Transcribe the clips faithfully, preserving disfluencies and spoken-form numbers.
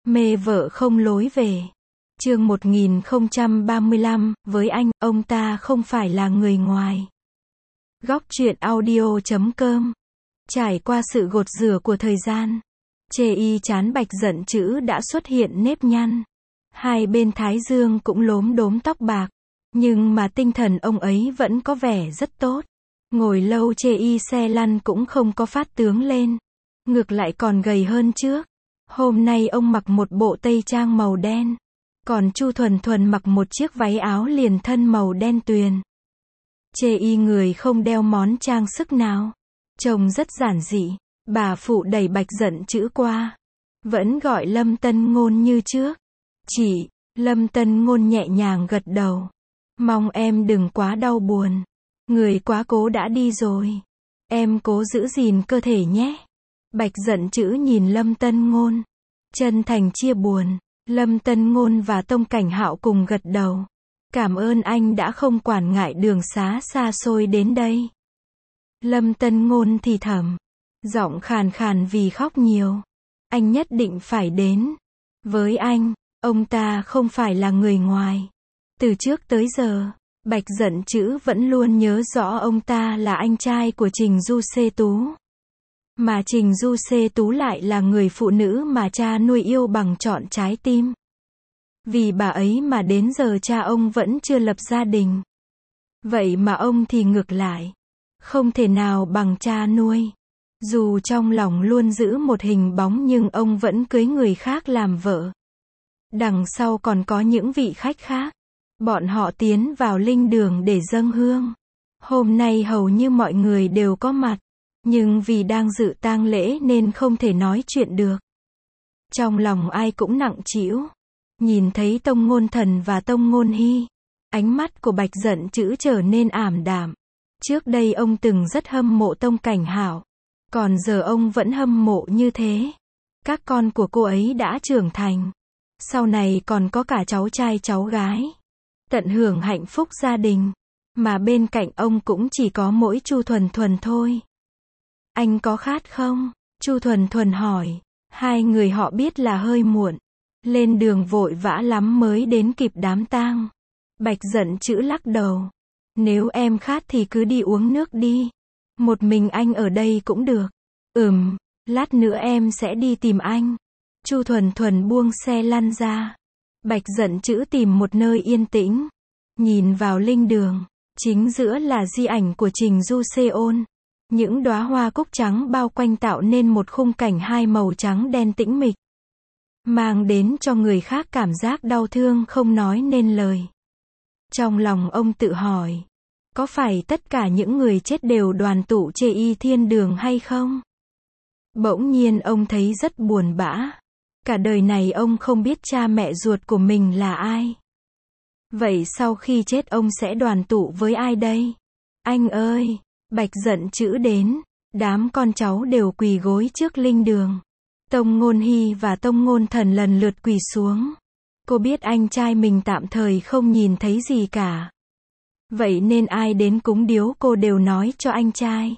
Mê vợ không lối về. Chương một nghìn không trăm ba mươi lăm, với anh, ông ta không phải là người ngoài. Góc truyện audio chấm com. Trải qua sự gột rửa của thời gian, chê y chán Bạch Dận Chữ đã xuất hiện nếp nhăn. Hai bên thái dương cũng lốm đốm tóc bạc. Nhưng mà tinh thần ông ấy vẫn có vẻ rất tốt. Ngồi lâu chê y xe lăn cũng không có phát tướng lên. Ngược lại còn gầy hơn trước. Hôm nay ông mặc một bộ tây trang màu đen. Còn Chu Thuần Thuần mặc một chiếc váy áo liền thân màu đen tuyền. Chê y người không đeo món trang sức nào. Trông rất giản dị. Bà phụ đẩy Bạch Dận Chữ qua. Vẫn gọi Lâm Tân Ngôn như trước. Chị, Lâm Tân Ngôn nhẹ nhàng gật đầu. Mong em đừng quá đau buồn. Người quá cố đã đi rồi. Em cố giữ gìn cơ thể nhé. Bạch Dận Chữ nhìn Lâm Tân Ngôn. Chân thành chia buồn. Lâm Tân Ngôn và Tông Cảnh Hạo cùng gật đầu. Cảm ơn anh đã không quản ngại đường xá xa xôi đến đây. Lâm Tân Ngôn thì thầm. Giọng khàn khàn vì khóc nhiều. Anh nhất định phải đến. Với anh, ông ta không phải là người ngoài. Từ trước tới giờ, Bạch Dận Chữ vẫn luôn nhớ rõ ông ta là anh trai của Trình Du Xê Tú. Mà Trình Du Xê Tú lại là người phụ nữ mà cha nuôi yêu bằng trọn trái tim. Vì bà ấy mà đến giờ cha ông vẫn chưa lập gia đình. Vậy mà ông thì ngược lại. Không thể nào bằng cha nuôi. Dù trong lòng luôn giữ một hình bóng nhưng ông vẫn cưới người khác làm vợ. Đằng sau còn có những vị khách khác. Bọn họ tiến vào linh đường để dâng hương. Hôm nay hầu như mọi người đều có mặt. Nhưng vì đang dự tang lễ nên không thể nói chuyện được. Trong lòng ai cũng nặng trĩu. Nhìn thấy Tông Ngôn Thần và Tông Ngôn Hy. Ánh mắt của Bạch Dận Chữ trở nên ảm đạm. Trước đây ông từng rất hâm mộ Tông Cảnh Hạo. Còn giờ ông vẫn hâm mộ như thế. Các con của cô ấy đã trưởng thành. Sau này còn có cả cháu trai cháu gái. Tận hưởng hạnh phúc gia đình. Mà bên cạnh ông cũng chỉ có mỗi Chu Thuần Thuần thôi. Anh có khát không? Chu Thuần Thuần hỏi. Hai người họ biết là hơi muộn. Lên đường vội vã lắm mới đến kịp đám tang. Bạch Dận Chữ lắc đầu. Nếu em khát thì cứ đi uống nước đi. Một mình anh ở đây cũng được. Ừm, lát nữa em sẽ đi tìm anh. Chu Thuần Thuần buông xe lăn ra. Bạch Dận Chữ tìm một nơi yên tĩnh. Nhìn vào linh đường. Chính giữa là di ảnh của Trình Du Xê Ôn. Những đóa hoa cúc trắng bao quanh tạo nên một khung cảnh hai màu trắng đen tĩnh mịch. Mang đến cho người khác cảm giác đau thương không nói nên lời. Trong lòng ông tự hỏi. Có phải tất cả những người chết đều đoàn tụ chê y thiên đường hay không? Bỗng nhiên ông thấy rất buồn bã. Cả đời này ông không biết cha mẹ ruột của mình là ai. Vậy sau khi chết ông sẽ đoàn tụ với ai đây? Anh ơi! Bạch Dận Chữ đến. Đám con cháu đều quỳ gối trước linh đường. Tông Ngôn Hy và Tông Ngôn Thần lần lượt quỳ xuống. Cô biết anh trai mình tạm thời không nhìn thấy gì cả. Vậy nên ai đến cúng điếu cô đều nói cho anh trai.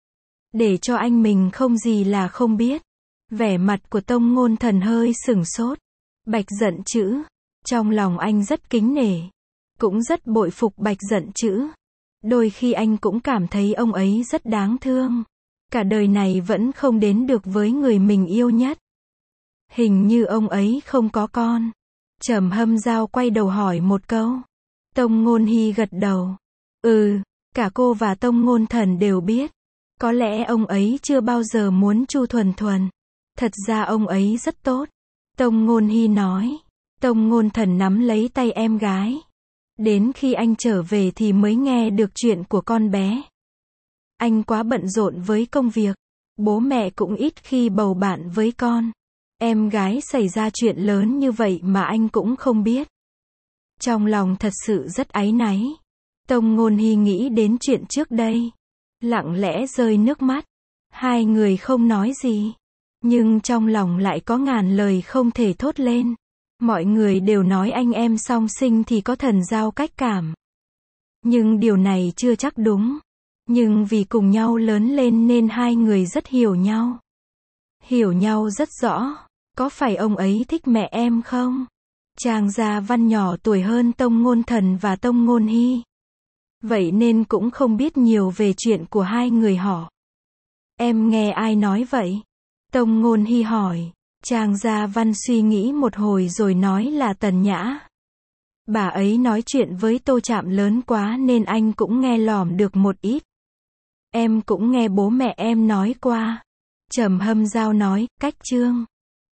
Để cho anh mình không gì là không biết. Vẻ mặt của Tông Ngôn Thần hơi sửng sốt. Bạch Dận Chữ. Trong lòng anh rất kính nể. Cũng rất bội phục Bạch Dận Chữ. Đôi khi anh cũng cảm thấy ông ấy rất đáng thương. Cả đời này vẫn không đến được với người mình yêu nhất. Hình như ông ấy không có con. Trầm Hâm Giao quay đầu hỏi một câu. Tông Ngôn Hy gật đầu. Ừ, cả cô và Tông Ngôn Thần đều biết. Có lẽ ông ấy chưa bao giờ muốn Chu Thuần Thuần. Thật ra ông ấy rất tốt. Tông Ngôn Hy nói. Tông Ngôn Thần nắm lấy tay em gái. Đến khi anh trở về thì mới nghe được chuyện của con bé. Anh quá bận rộn với công việc. Bố mẹ cũng ít khi bầu bạn với con. Em gái xảy ra chuyện lớn như vậy mà anh cũng không biết. Trong lòng thật sự rất áy náy. Tông Ngôn Hy nghĩ đến chuyện trước đây. Lặng lẽ rơi nước mắt. Hai người không nói gì. Nhưng trong lòng lại có ngàn lời không thể thốt lên. Mọi người đều nói anh em song sinh thì có thần giao cách cảm. Nhưng điều này chưa chắc đúng. Nhưng vì cùng nhau lớn lên nên hai người rất hiểu nhau. Hiểu nhau rất rõ. Có phải ông ấy thích mẹ em không? Trang Gia Văn nhỏ tuổi hơn Tông Ngôn Thần và Tông Ngôn Hy. Vậy nên cũng không biết nhiều về chuyện của hai người họ. Em nghe ai nói vậy? Tông Ngôn Hy hỏi. Trang Gia Văn suy nghĩ một hồi rồi nói là Tần Nhã. Bà ấy nói chuyện với Tô Trạm lớn quá nên anh cũng nghe lỏm được một ít. Em cũng nghe bố mẹ em nói qua. Trầm Hâm Giao nói, cách Trương